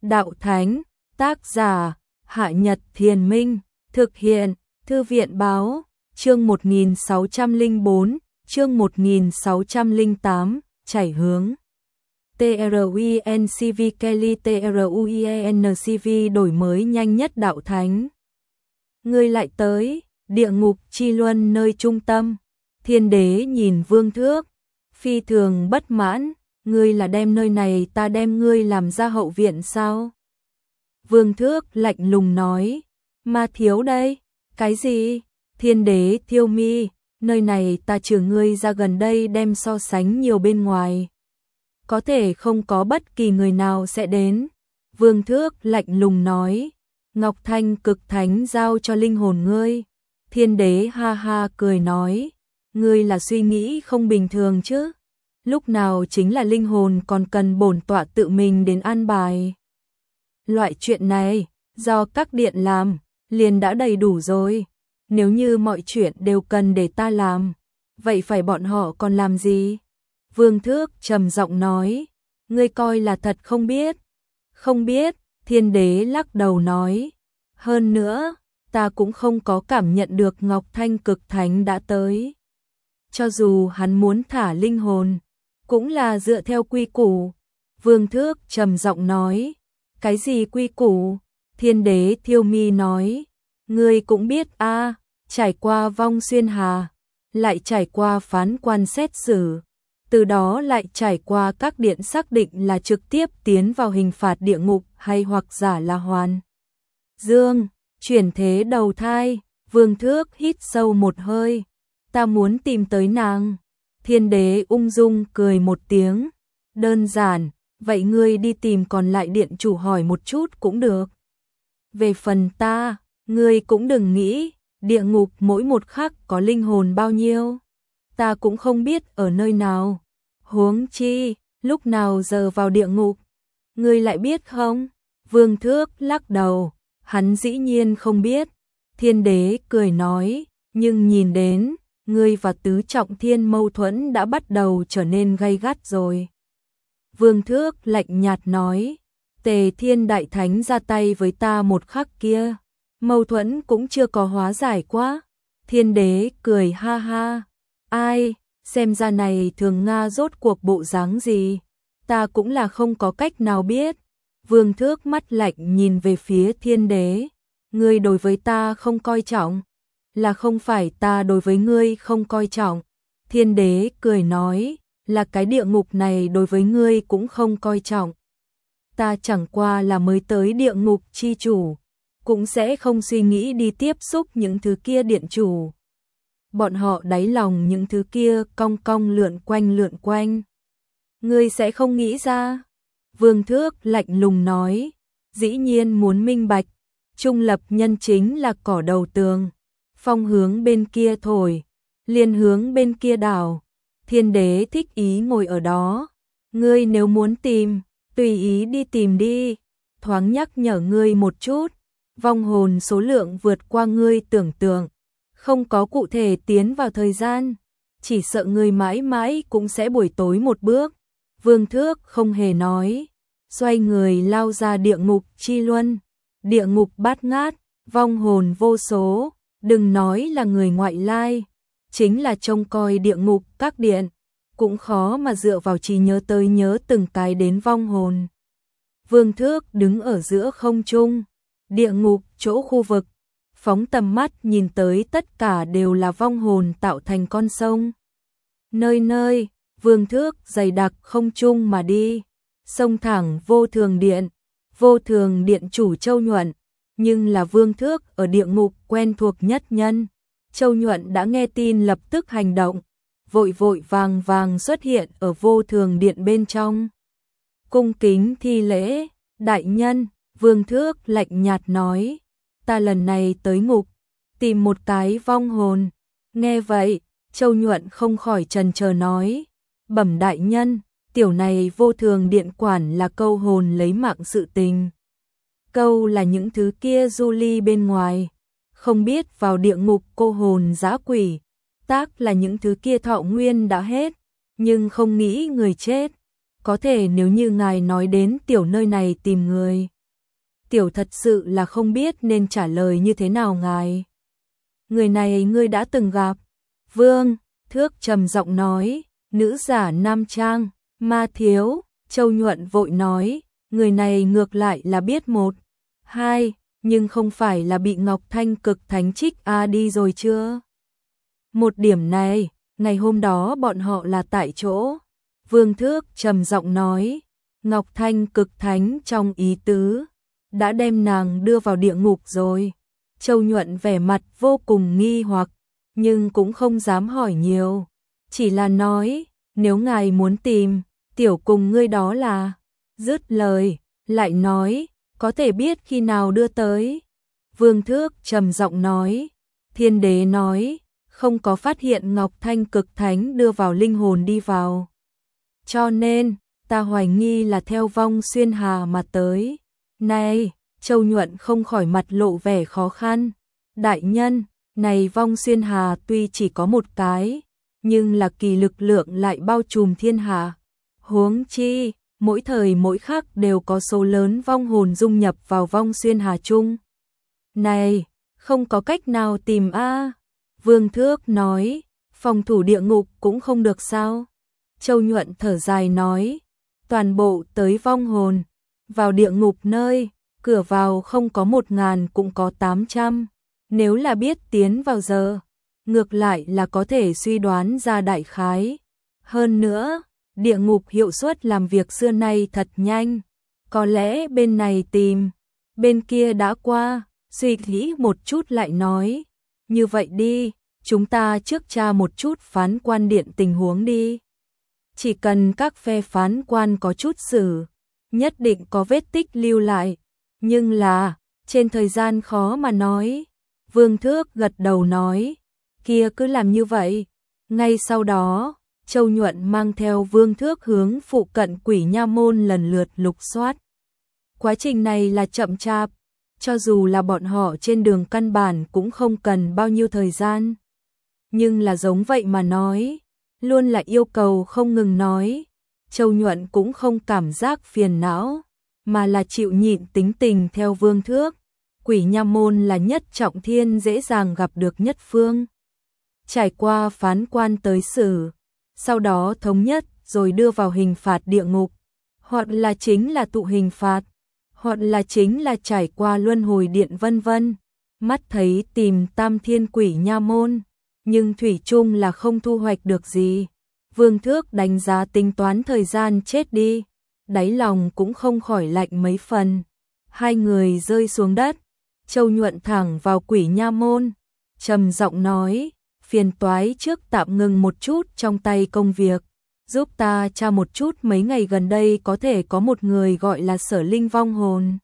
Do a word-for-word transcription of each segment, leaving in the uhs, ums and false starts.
đạo thánh, tác giả, Hạ Nhật Thiền Minh, thực hiện, Thư viện báo, chương một nghìn sáu trăm lẻ bốn, chương một nghìn sáu trăm lẻ tám, chảy hướng. TRUINCV Kelly TRUIENCV đổi mới nhanh nhất đạo thánh. Ngươi lại tới, địa ngục chi luân nơi trung tâm. Thiên đế nhìn Vương Thước, phi thường bất mãn, ngươi là đem nơi này ta đem ngươi làm ra hậu viện sao? Vương Thước lạnh lùng nói, ma thiếu đây, cái gì? Thiên đế thiêu mi, nơi này ta trừ ngươi ra gần đây đem so sánh nhiều bên ngoài. Có thể không có bất kỳ người nào sẽ đến. Vương Thước lạnh lùng nói, Ngọc Thanh cực thánh giao cho linh hồn ngươi. Thiên đế ha ha cười nói, ngươi là suy nghĩ không bình thường chứ? Lúc nào chính là linh hồn còn cần bổn tọa tự mình đến an bài. Loại chuyện này, do các điện làm, liền đã đầy đủ rồi. Nếu như mọi chuyện đều cần để ta làm, vậy phải bọn họ còn làm gì? Vương Thước trầm giọng nói, ngươi coi là thật không biết. Không biết, thiên đế lắc đầu nói. Hơn nữa, ta cũng không có cảm nhận được Ngọc Thanh cực thánh đã tới. Cho dù hắn muốn thả linh hồn, cũng là dựa theo quy củ. Vương Thước trầm giọng nói, cái gì quy củ? Thiên đế thiêu mi nói, ngươi cũng biết a, à, trải qua vong xuyên hà, lại trải qua phán quan xét xử, từ đó lại trải qua các điện xác định là trực tiếp tiến vào hình phạt địa ngục hay hoặc giả là hoàn dương, chuyển thế đầu thai. Vương Thước hít sâu một hơi, ta muốn tìm tới nàng. Thiên đế ung dung cười một tiếng, đơn giản, vậy ngươi đi tìm còn lại điện chủ hỏi một chút cũng được. Về phần ta, ngươi cũng đừng nghĩ, địa ngục mỗi một khắc có linh hồn bao nhiêu, ta cũng không biết ở nơi nào. Huống chi, lúc nào giờ vào địa ngục, ngươi lại biết không? Vương Thước lắc đầu, hắn dĩ nhiên không biết. Thiên đế cười nói, nhưng nhìn đến, ngươi và tứ trọng thiên mâu thuẫn đã bắt đầu trở nên gay gắt rồi. Vương Thước lạnh nhạt nói, Tề Thiên Đại Thánh ra tay với ta một khắc kia, mâu thuẫn cũng chưa có hóa giải quá. Thiên đế cười ha ha, ai, xem ra này thường Nga rốt cuộc bộ dáng gì, ta cũng là không có cách nào biết. Vương Thước mắt lạnh nhìn về phía thiên đế, ngươi đối với ta không coi trọng, là không phải ta đối với ngươi không coi trọng. Thiên đế cười nói, là cái địa ngục này đối với ngươi cũng không coi trọng. Ta chẳng qua là mới tới địa ngục chi chủ, cũng sẽ không suy nghĩ đi tiếp xúc những thứ kia điện chủ. Bọn họ đáy lòng những thứ kia cong cong lượn quanh lượn quanh. Ngươi sẽ không nghĩ ra. Vương Thước lạnh lùng nói, dĩ nhiên muốn minh bạch, trung lập nhân chính là cỏ đầu tường. Phong hướng bên kia thổi, liền hướng bên kia đảo. Thiên đế thích ý ngồi ở đó. Ngươi nếu muốn tìm, tùy ý đi tìm đi. Thoáng nhắc nhở ngươi một chút, vong hồn số lượng vượt qua ngươi tưởng tượng. Không có cụ thể tiến vào thời gian, chỉ sợ ngươi mãi mãi cũng sẽ buổi tối một bước. Vương Thước không hề nói, xoay người lao ra địa ngục chi luân. Địa ngục bát ngát, vong hồn vô số, đừng nói là người ngoại lai, chính là trông coi địa ngục các điện, cũng khó mà dựa vào trí nhớ tới nhớ từng cái đến vong hồn. Vương Thước đứng ở giữa không trung, địa ngục chỗ khu vực, phóng tầm mắt nhìn tới tất cả đều là vong hồn tạo thành con sông. Nơi nơi, Vương Thước dày đặc không trung mà đi, sông thẳng vô thường điện, vô thường điện chủ Châu Nhuận, nhưng là Vương Thước ở địa ngục quen thuộc nhất nhân. Châu Nhuận đã nghe tin lập tức hành động, vội vội vàng vàng xuất hiện ở vô thường điện bên trong. Cung kính thi lễ, đại nhân. Vương Thước lạnh nhạt nói, ta lần này tới ngục, tìm một cái vong hồn. Nghe vậy, Châu Nhuận không khỏi chần chờ nói, bẩm đại nhân, tiểu này vô thường điện quản là câu hồn lấy mạng sự tình. Câu là những thứ kia du ly bên ngoài, không biết vào địa ngục cô hồn dã quỷ. Tác là những thứ kia thọ nguyên đã hết, nhưng không nghĩ người chết. Có thể nếu như ngài nói đến tiểu nơi này tìm người, tiểu thật sự là không biết nên trả lời như thế nào ngài. Người này ngươi đã từng gặp. Vương Thước trầm giọng nói, nữ giả nam trang, Ma thiếu. Châu Nhuận vội nói, người này ngược lại là biết một, hai, nhưng không phải là bị Ngọc Thanh cực thánh trích a đi rồi chưa? Một điểm này, ngày hôm đó bọn họ là tại chỗ. Vương Thước trầm giọng nói, Ngọc Thanh cực thánh trong ý tứ, đã đem nàng đưa vào địa ngục rồi. Châu Nhuận vẻ mặt vô cùng nghi hoặc, nhưng cũng không dám hỏi nhiều, chỉ là nói, nếu ngài muốn tìm, tiểu cùng ngươi đó là. Dứt lời, lại nói, có thể biết khi nào đưa tới. Vương Thước trầm giọng nói, Thiên Đế nói, không có phát hiện Ngọc Thanh cực thánh đưa vào linh hồn đi vào. Cho nên, ta hoài nghi là theo vong xuyên hà mà tới. Này, Châu Nhuận không khỏi mặt lộ vẻ khó khăn. Đại nhân, này vong xuyên hà tuy chỉ có một cái, nhưng là kỳ lực lượng lại bao trùm thiên hà. Huống chi, mỗi thời mỗi khắc đều có số lớn vong hồn dung nhập vào vong xuyên hà chung. Này, không có cách nào tìm a. Vương Thước nói, phòng thủ địa ngục cũng không được sao? Châu Nhuận thở dài nói, toàn bộ tới vong hồn, vào địa ngục nơi, cửa vào không có một ngàn cũng có tám trăm. Nếu là biết tiến vào giờ, ngược lại là có thể suy đoán ra đại khái. Hơn nữa, địa ngục hiệu suất làm việc xưa nay thật nhanh. Có lẽ bên này tìm, bên kia đã qua, suy nghĩ một chút lại nói. Như vậy đi, chúng ta trước tra một chút phán quan điện tình huống đi. Chỉ cần các phe phán quan có chút xử, nhất định có vết tích lưu lại. Nhưng là, trên thời gian khó mà nói. Vương Thước gật đầu nói, kia cứ làm như vậy. Ngay sau đó, Châu Nhuận mang theo Vương Thước hướng phụ cận Quỷ Nha Môn lần lượt lục soát. Quá trình này là chậm chạp, cho dù là bọn họ trên đường căn bản cũng không cần bao nhiêu thời gian. Nhưng là giống vậy mà nói, luôn là yêu cầu không ngừng nói. Châu Nhuận cũng không cảm giác phiền não, mà là chịu nhịn tính tình theo Vương Thước. Quỷ Nha Môn là nhất trọng thiên dễ dàng gặp được nhất phương. Trải qua phán quan tới xử, sau đó thống nhất rồi đưa vào hình phạt địa ngục, hoặc là chính là tụ hình phạt, hoặc là chính là trải qua luân hồi điện vân vân. Mắt thấy tìm Tam Thiên Quỷ Nha Môn, nhưng thủy chung là không thu hoạch được gì. Vương Thước đánh giá tính toán thời gian chết đi, đáy lòng cũng không khỏi lạnh mấy phần. Hai người rơi xuống đất, Châu Nhuận thẳng vào Quỷ Nha Môn, trầm giọng nói, phiền toái trước tạm ngừng một chút trong tay công việc, giúp ta tra một chút mấy ngày gần đây có thể có một người gọi là Sở Linh vong hồn.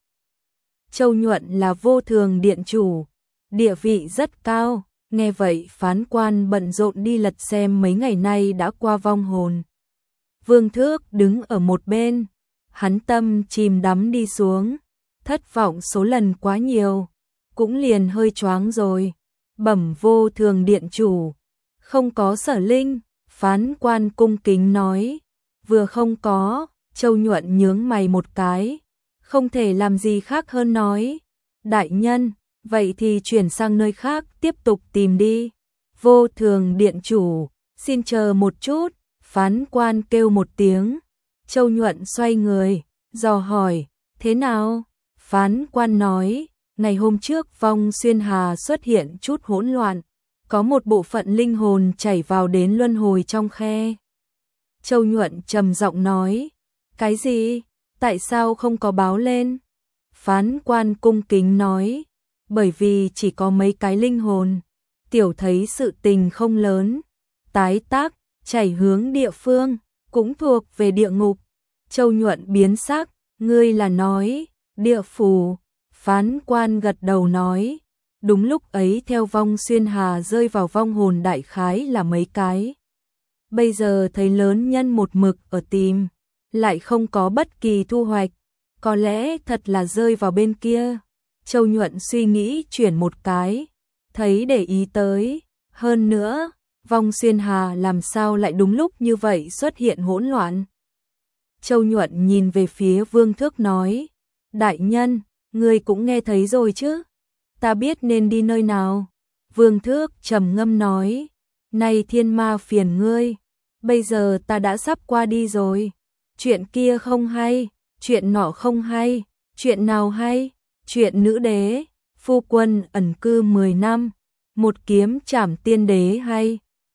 Châu Nhuận là vô thường điện chủ, địa vị rất cao, nghe vậy phán quan bận rộn đi lật xem mấy ngày nay đã qua vong hồn. Vương Thước đứng ở một bên, hắn tâm chìm đắm đi xuống, thất vọng số lần quá nhiều, cũng liền hơi choáng rồi. Bẩm vô thường điện chủ, không có Sở Linh. Phán quan cung kính nói, vừa không có. Châu Nhuận nhướng mày một cái, không thể làm gì khác hơn nói, đại nhân, vậy thì chuyển sang nơi khác tiếp tục tìm đi. Vô thường điện chủ, xin chờ một chút. Phán quan kêu một tiếng, Châu Nhuận xoay người, dò hỏi, thế nào? Phán quan nói, ngày hôm trước vong xuyên hà xuất hiện chút hỗn loạn, có một bộ phận linh hồn chảy vào đến luân hồi trong khe. Châu Nhuận trầm giọng nói, cái gì? Tại sao không có báo lên? Phán quan cung kính nói, bởi vì chỉ có mấy cái linh hồn, tiểu thấy sự tình không lớn, tái tác, chảy hướng địa phương, cũng thuộc về địa ngục. Châu Nhuận biến sắc, ngươi là nói, địa phủ. Phán quan gật đầu nói, đúng lúc ấy theo vong xuyên hà rơi vào vong hồn đại khái là mấy cái. Bây giờ thấy lớn nhân một mực ở tìm, lại không có bất kỳ thu hoạch, có lẽ thật là rơi vào bên kia. Châu Nhuận suy nghĩ chuyển một cái, thấy để ý tới, hơn nữa, vong xuyên hà làm sao lại đúng lúc như vậy xuất hiện hỗn loạn. Châu Nhuận nhìn về phía Vương Thước nói, đại nhân, Ngươi cũng nghe thấy rồi chứ? Ta biết nên đi nơi nào. Vương Thước trầm ngâm nói, này thiên ma phiền ngươi, bây giờ ta đã sắp qua đi rồi. Chuyện kia không hay, chuyện nọ không hay, chuyện nào hay? Chuyện nữ đế, phu quân ẩn cư mười năm, một kiếm trảm tiên đế hay.